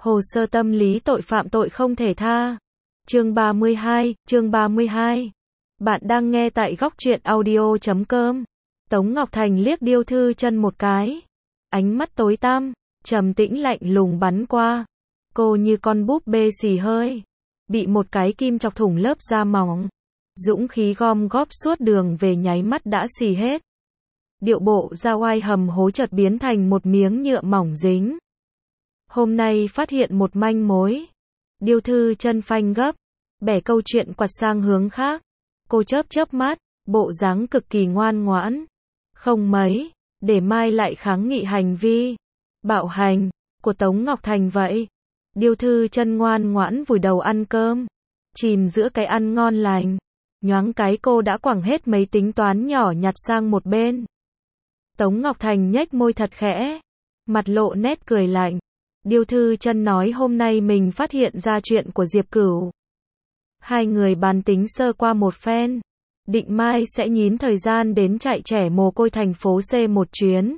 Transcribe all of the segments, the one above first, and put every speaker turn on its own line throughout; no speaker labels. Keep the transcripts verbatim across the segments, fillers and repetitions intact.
Hồ sơ tâm lý tội phạm tội không thể tha. Chương ba mươi hai, chương ba mươi hai. Bạn đang nghe tại góc truyện audio chấm com. Tống Ngọc Thành liếc Điêu Thư Chân một cái. Ánh mắt tối tăm, trầm tĩnh lạnh lùng bắn qua. Cô như con búp bê xì hơi, bị một cái kim chọc thủng lớp da mỏng. Dũng khí gom góp suốt đường về nháy mắt đã xì hết. Điệu bộ ra oai hầm hố chợt biến thành một miếng nhựa mỏng dính. Hôm nay phát hiện một manh mối. Điêu Thư Chân phanh gấp, bẻ câu chuyện quặt sang hướng khác. Cô chớp chớp mắt, bộ dáng cực kỳ ngoan ngoãn. Không mấy, để mai lại kháng nghị hành vi bạo hành của Tống Ngọc Thành vậy. Điêu Thư Chân ngoan ngoãn vùi đầu ăn cơm, chìm giữa cái ăn ngon lành. Nhoáng cái cô đã quẳng hết mấy tính toán nhỏ nhặt sang một bên. Tống Ngọc Thành nhếch môi thật khẽ, mặt lộ nét cười lạnh. Điêu Thư Chân nói hôm nay mình phát hiện ra chuyện của Diệp Cửu. Hai người bàn tính sơ qua một phen, định mai sẽ nhín thời gian đến trại trẻ mồ côi thành phố C một chuyến.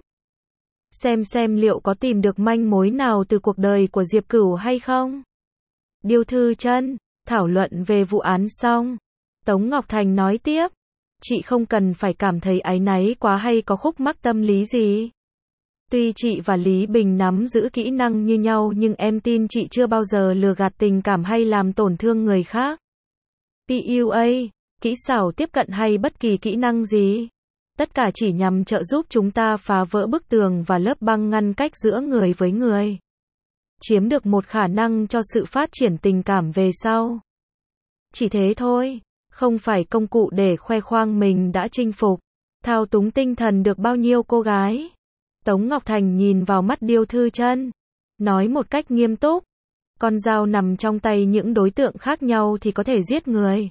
Xem xem liệu có tìm được manh mối nào từ cuộc đời của Diệp Cửu hay không. Điêu Thư Chân thảo luận về vụ án xong, Tống Ngọc Thành nói tiếp, chị không cần phải cảm thấy áy náy quá hay có khúc mắc tâm lý gì. Tuy chị và Lý Bình nắm giữ kỹ năng như nhau nhưng em tin chị chưa bao giờ lừa gạt tình cảm hay làm tổn thương người khác. pê u a, kỹ xảo tiếp cận hay bất kỳ kỹ năng gì, tất cả chỉ nhằm trợ giúp chúng ta phá vỡ bức tường và lớp băng ngăn cách giữa người với người. Chiếm được một khả năng cho sự phát triển tình cảm về sau. Chỉ thế thôi, không phải công cụ để khoe khoang mình đã chinh phục, thao túng tinh thần được bao nhiêu cô gái. Tống Ngọc Thành nhìn vào mắt Điêu Thư Chân, nói một cách nghiêm túc, con dao nằm trong tay những đối tượng khác nhau thì có thể giết người,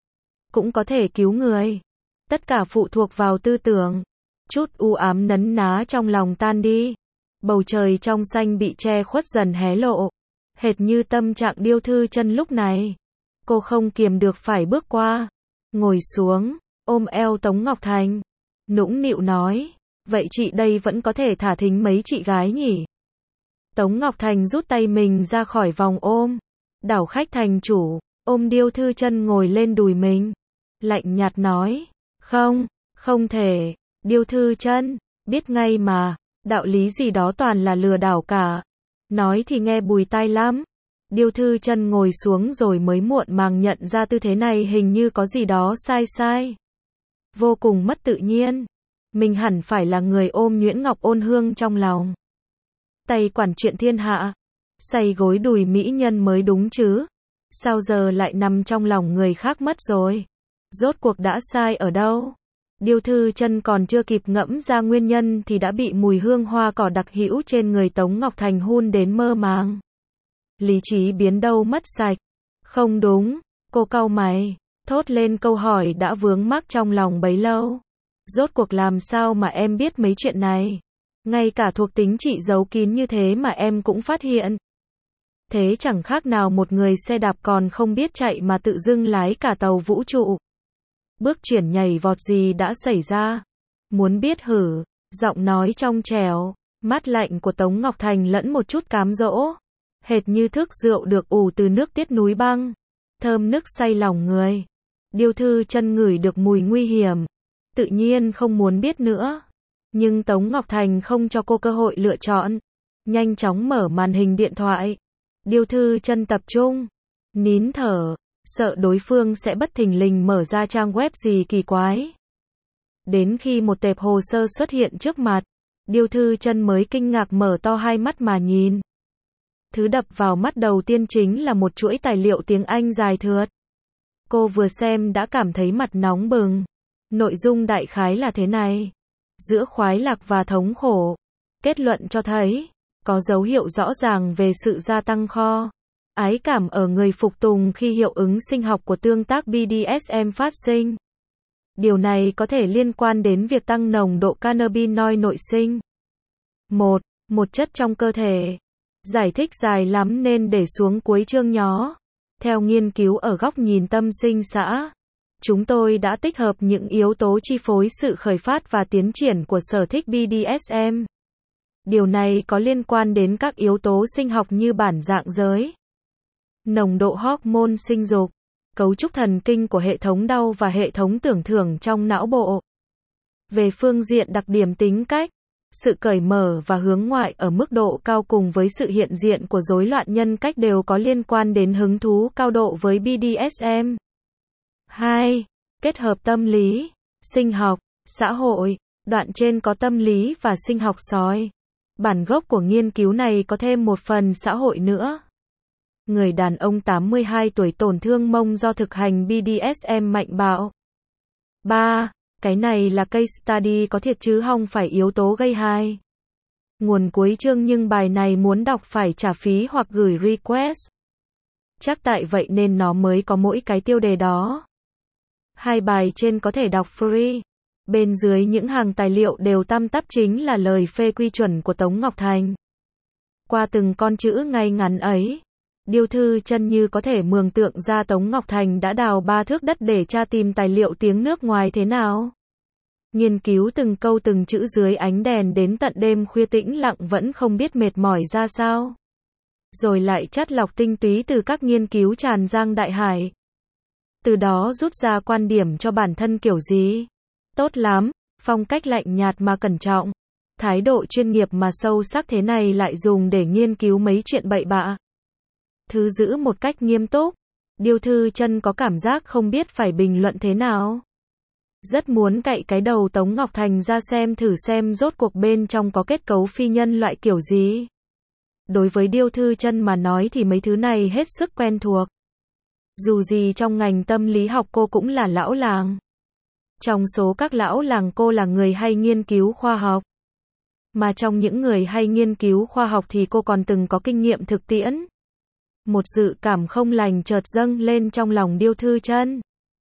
cũng có thể cứu người. Tất cả phụ thuộc vào tư tưởng. Chút u ám nấn ná trong lòng tan đi. Bầu trời trong xanh bị che khuất dần hé lộ. Hệt như tâm trạng Điêu Thư Chân lúc này. Cô không kiềm được phải bước qua, ngồi xuống, ôm eo Tống Ngọc Thành, nũng nịu nói, vậy chị đây vẫn có thể thả thính mấy chị gái nhỉ? Tống Ngọc Thành rút tay mình ra khỏi vòng ôm, đảo khách thành chủ, ôm Điêu Thư Chân ngồi lên đùi mình, lạnh nhạt nói, không, không thể. Điêu Thư Chân biết ngay mà, đạo lý gì đó toàn là lừa đảo cả. Nói thì nghe bùi tai lắm. Điêu Thư Chân ngồi xuống rồi mới muộn màng nhận ra tư thế này hình như có gì đó sai sai. Vô cùng mất tự nhiên. Mình hẳn phải là người ôm nhuyễn ngọc ôn hương trong lòng. Tay quản chuyện thiên hạ. Say gối đùi mỹ nhân mới đúng chứ. Sao giờ lại nằm trong lòng người khác mất rồi? Rốt cuộc đã sai ở đâu? Điêu Thư Chân còn chưa kịp ngẫm ra nguyên nhân thì đã bị mùi hương hoa cỏ đặc hữu trên người Tống Ngọc Thành hun đến mơ màng. Lý trí biến đâu mất sạch. Không đúng, cô cau mày, thốt lên câu hỏi đã vướng mắc trong lòng bấy lâu. Rốt cuộc làm sao mà em biết mấy chuyện này? Ngay cả thuộc tính chị giấu kín như thế mà em cũng phát hiện. Thế chẳng khác nào một người xe đạp còn không biết chạy mà tự dưng lái cả tàu vũ trụ. Bước chuyển nhảy vọt gì đã xảy ra? Muốn biết hử? Giọng nói trong trẻo, mát lạnh của Tống Ngọc Thành lẫn một chút cám dỗ. Hệt như thức rượu được ủ từ nước tiết núi băng. Thơm nức say lòng người. Điêu Thư Chân ngửi được mùi nguy hiểm. Tự nhiên không muốn biết nữa. Nhưng Tống Ngọc Thành không cho cô cơ hội lựa chọn. Nhanh chóng mở màn hình điện thoại. Điêu Thư Chân tập trung. Nín thở. Sợ đối phương sẽ bất thình lình mở ra trang web gì kỳ quái. Đến khi một tệp hồ sơ xuất hiện trước mặt, Điêu Thư Chân mới kinh ngạc mở to hai mắt mà nhìn. Thứ đập vào mắt đầu tiên chính là một chuỗi tài liệu tiếng Anh dài thượt. Cô vừa xem đã cảm thấy mặt nóng bừng. Nội dung đại khái là thế này. Giữa khoái lạc và thống khổ, kết luận cho thấy, có dấu hiệu rõ ràng về sự gia tăng kho ái cảm ở người phục tùng khi hiệu ứng sinh học của tương tác bê đê ét em phát sinh. Điều này có thể liên quan đến việc tăng nồng độ cannabinoid nội sinh. một. Một chất trong cơ thể. Giải thích dài lắm nên để xuống cuối chương nhó. Theo nghiên cứu ở góc nhìn tâm sinh xã, chúng tôi đã tích hợp những yếu tố chi phối sự khởi phát và tiến triển của sở thích bê đê ét em. Điều này có liên quan đến các yếu tố sinh học như bản dạng giới, nồng độ hormone sinh dục, cấu trúc thần kinh của hệ thống đau và hệ thống tưởng thưởng trong não bộ. Về phương diện đặc điểm tính cách, sự cởi mở và hướng ngoại ở mức độ cao cùng với sự hiện diện của rối loạn nhân cách đều có liên quan đến hứng thú cao độ với B D S M. hai. Kết hợp tâm lý, sinh học, xã hội. Đoạn trên có tâm lý và sinh học soi. Bản gốc của nghiên cứu này có thêm một phần xã hội nữa. Người đàn ông tám mươi hai tuổi tổn thương mông do thực hành B D S M mạnh bạo. ba. Cái này là case study có thiệt chứ không phải yếu tố gây hại. Nguồn cuối chương nhưng bài này muốn đọc phải trả phí hoặc gửi request. Chắc tại vậy nên nó mới có mỗi cái tiêu đề đó. Hai bài trên có thể đọc free. Bên dưới những hàng tài liệu đều tăm tắp chính là lời phê quy chuẩn của Tống Ngọc Thành. Qua từng con chữ ngay ngắn ấy, Điêu Thư Chân như có thể mường tượng ra Tống Ngọc Thành đã đào ba thước đất để tra tìm tài liệu tiếng nước ngoài thế nào. Nghiên cứu từng câu từng chữ dưới ánh đèn đến tận đêm khuya tĩnh lặng vẫn không biết mệt mỏi ra sao. Rồi lại chắt lọc tinh túy từ các nghiên cứu tràn giang đại hải. Từ đó rút ra quan điểm cho bản thân kiểu gì. Tốt lắm, phong cách lạnh nhạt mà cẩn trọng. Thái độ chuyên nghiệp mà sâu sắc thế này lại dùng để nghiên cứu mấy chuyện bậy bạ. Thứ giữ một cách nghiêm túc. Điêu Thư Chân có cảm giác không biết phải bình luận thế nào. Rất muốn cạy cái đầu Tống Ngọc Thành ra xem thử xem rốt cuộc bên trong có kết cấu phi nhân loại kiểu gì. Đối với Điêu Thư Chân mà nói thì mấy thứ này hết sức quen thuộc. Dù gì trong ngành tâm lý học cô cũng là lão làng. Trong số các lão làng cô là người hay nghiên cứu khoa học. Mà trong những người hay nghiên cứu khoa học thì cô còn từng có kinh nghiệm thực tiễn. Một dự cảm không lành chợt dâng lên trong lòng Điêu Thư Chân.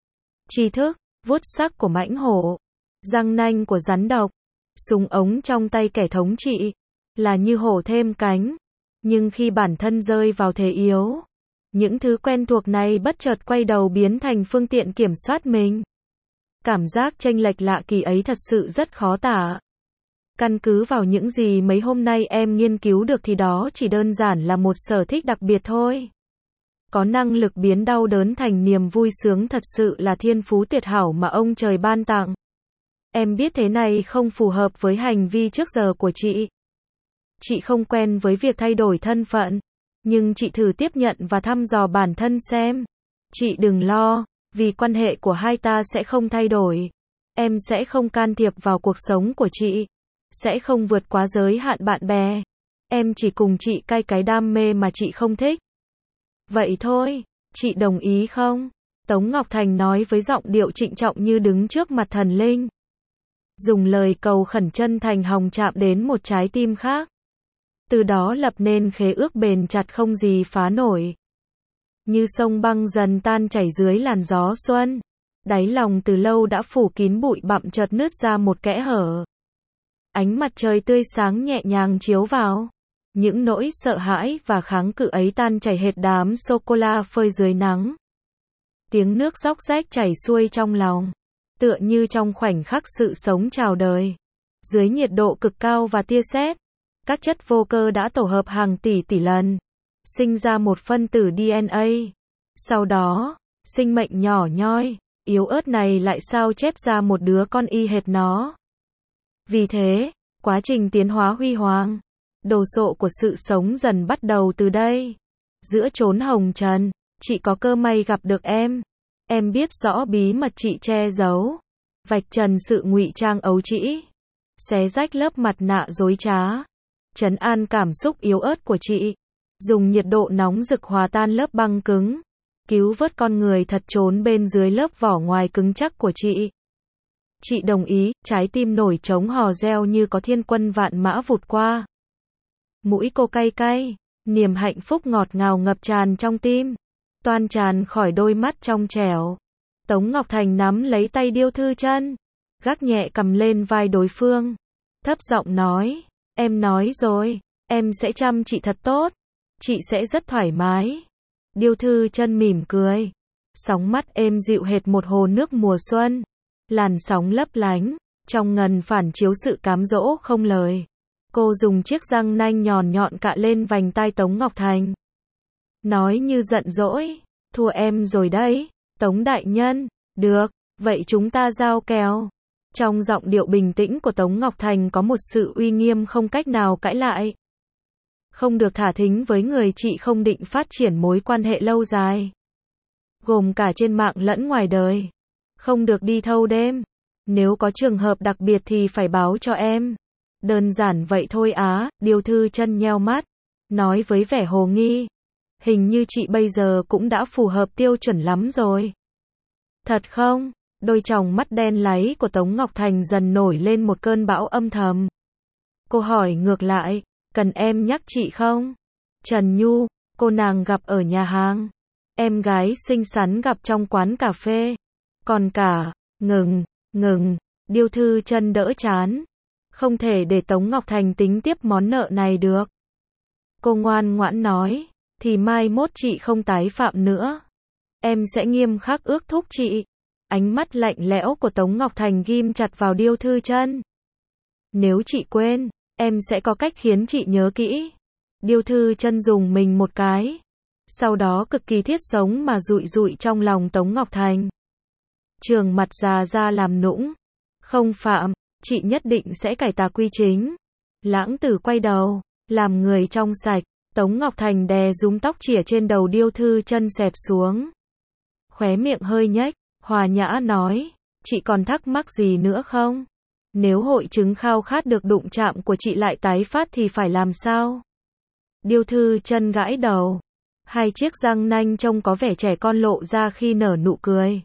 Tri thức, vuốt sắc của mãnh hổ, răng nanh của rắn độc, súng ống trong tay kẻ thống trị, là như hổ thêm cánh. Nhưng khi bản thân rơi vào thế yếu, những thứ quen thuộc này bất chợt quay đầu biến thành phương tiện kiểm soát mình. Cảm giác chênh lệch lạ kỳ ấy thật sự rất khó tả. Căn cứ vào những gì mấy hôm nay em nghiên cứu được thì đó chỉ đơn giản là một sở thích đặc biệt thôi. Có năng lực biến đau đớn thành niềm vui sướng thật sự là thiên phú tuyệt hảo mà ông trời ban tặng. Em biết thế này không phù hợp với hành vi trước giờ của chị. Chị không quen với việc thay đổi thân phận. Nhưng chị thử tiếp nhận và thăm dò bản thân xem. Chị đừng lo, vì quan hệ của hai ta sẽ không thay đổi. Em sẽ không can thiệp vào cuộc sống của chị. Sẽ không vượt quá giới hạn bạn bè. Em chỉ cùng chị cai cái đam mê mà chị không thích. Vậy thôi, chị đồng ý không? Tống Ngọc Thành nói với giọng điệu trịnh trọng như đứng trước mặt thần linh. Dùng lời cầu khẩn chân thành hòng chạm đến một trái tim khác. Từ đó lập nên khế ước bền chặt không gì phá nổi. Như sông băng dần tan chảy dưới làn gió xuân. Đáy lòng từ lâu đã phủ kín bụi bặm chợt nứt ra một kẽ hở. Ánh mặt trời tươi sáng nhẹ nhàng chiếu vào. Những nỗi sợ hãi và kháng cự ấy tan chảy hệt đám sô-cô-la phơi dưới nắng. Tiếng nước róc rách chảy xuôi trong lòng. Tựa như trong khoảnh khắc sự sống chào đời. Dưới nhiệt độ cực cao và tia sét, các chất vô cơ đã tổ hợp hàng tỷ tỷ lần. Sinh ra một phân tử D N A. Sau đó, sinh mệnh nhỏ nhoi, yếu ớt này lại sao chép ra một đứa con y hệt nó. Vì thế, quá trình tiến hóa huy hoàng, đồ sộ của sự sống dần bắt đầu từ đây. Giữa chốn hồng trần, chị có cơ may gặp được em. Em biết rõ bí mật chị che giấu. Vạch trần sự ngụy trang ấu trĩ. Xé rách lớp mặt nạ dối trá. Trấn an cảm xúc yếu ớt của chị. Dùng nhiệt độ nóng rực hòa tan lớp băng cứng. Cứu vớt con người thật trốn bên dưới lớp vỏ ngoài cứng chắc của chị. Chị đồng ý, trái tim nổi trống hò reo như có thiên quân vạn mã vụt qua. Mũi cô cay cay, niềm hạnh phúc ngọt ngào ngập tràn trong tim. Toan tràn khỏi đôi mắt trong trẻo. Tống Ngọc Thành nắm lấy tay Điêu Thư Chân, gác nhẹ cầm lên vai đối phương. Thấp giọng nói, em nói rồi, em sẽ chăm chị thật tốt. Chị sẽ rất thoải mái. Điêu Thư Chân mỉm cười. Sóng mắt êm dịu hệt một hồ nước mùa xuân. Làn sóng lấp lánh, trong ngần phản chiếu sự cám dỗ không lời. Cô dùng chiếc răng nanh nhọn nhọn cạ lên vành tai Tống Ngọc Thành. Nói như giận dỗi, thua em rồi đấy, Tống đại nhân, được, vậy chúng ta giao kèo. Trong giọng điệu bình tĩnh của Tống Ngọc Thành có một sự uy nghiêm không cách nào cãi lại. Không được thả thính với người chị không định phát triển mối quan hệ lâu dài. Gồm cả trên mạng lẫn ngoài đời. Không được đi thâu đêm. Nếu có trường hợp đặc biệt thì phải báo cho em. Đơn giản vậy thôi á, Điêu Thư Chân nheo mắt. Nói với vẻ hồ nghi. Hình như chị bây giờ cũng đã phù hợp tiêu chuẩn lắm rồi. Thật không? Đôi tròng mắt đen láy của Tống Ngọc Thành dần nổi lên một cơn bão âm thầm. Cô hỏi ngược lại, cần em nhắc chị không? Trần Nhu, cô nàng gặp ở nhà hàng. Em gái xinh xắn gặp trong quán cà phê. Còn cả, ngừng, ngừng, Điêu Thư Chân đỡ chán. Không thể để Tống Ngọc Thành tính tiếp món nợ này được. Cô ngoan ngoãn nói, thì mai mốt chị không tái phạm nữa. Em sẽ nghiêm khắc ước thúc chị. Ánh mắt lạnh lẽo của Tống Ngọc Thành ghim chặt vào Điêu Thư Chân. Nếu chị quên, em sẽ có cách khiến chị nhớ kỹ. Điêu Thư Chân dùng mình một cái. Sau đó cực kỳ thiết sống mà dụi dụi trong lòng Tống Ngọc Thành. Trường mặt già ra làm nũng. Không phạm, chị nhất định sẽ cải tà quy chính. Lãng Tử quay đầu, làm người trong sạch. Tống Ngọc Thành đè rúm tóc chỉa trên đầu Điêu Thư Chân xẹp xuống. Khóe miệng hơi nhếch, hòa nhã nói, chị còn thắc mắc gì nữa không? Nếu hội chứng khao khát được đụng chạm của chị lại tái phát thì phải làm sao? Điêu Thư Chân gãi đầu. Hai chiếc răng nanh trông có vẻ trẻ con lộ ra khi nở nụ cười.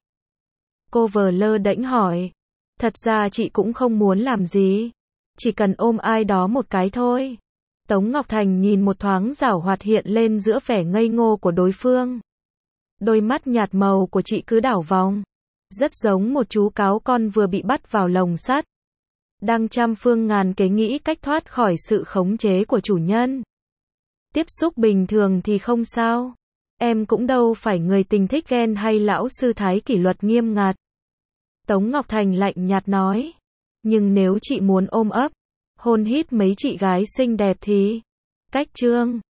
Cô vờ lơ đễnh hỏi. Thật ra chị cũng không muốn làm gì. Chỉ cần ôm ai đó một cái thôi. Tống Ngọc Thành nhìn một thoáng giảo hoạt hiện lên giữa vẻ ngây ngô của đối phương. Đôi mắt nhạt màu của chị cứ đảo vòng. Rất giống một chú cáo con vừa bị bắt vào lồng sắt. Đang trăm phương ngàn kế nghĩ cách thoát khỏi sự khống chế của chủ nhân. Tiếp xúc bình thường thì không sao. Em cũng đâu phải người tình thích ghen hay lão sư thái kỷ luật nghiêm ngặt. Tống Ngọc Thành lạnh nhạt nói. Nhưng nếu chị muốn ôm ấp, hôn hít mấy chị gái xinh đẹp thì... Cách chương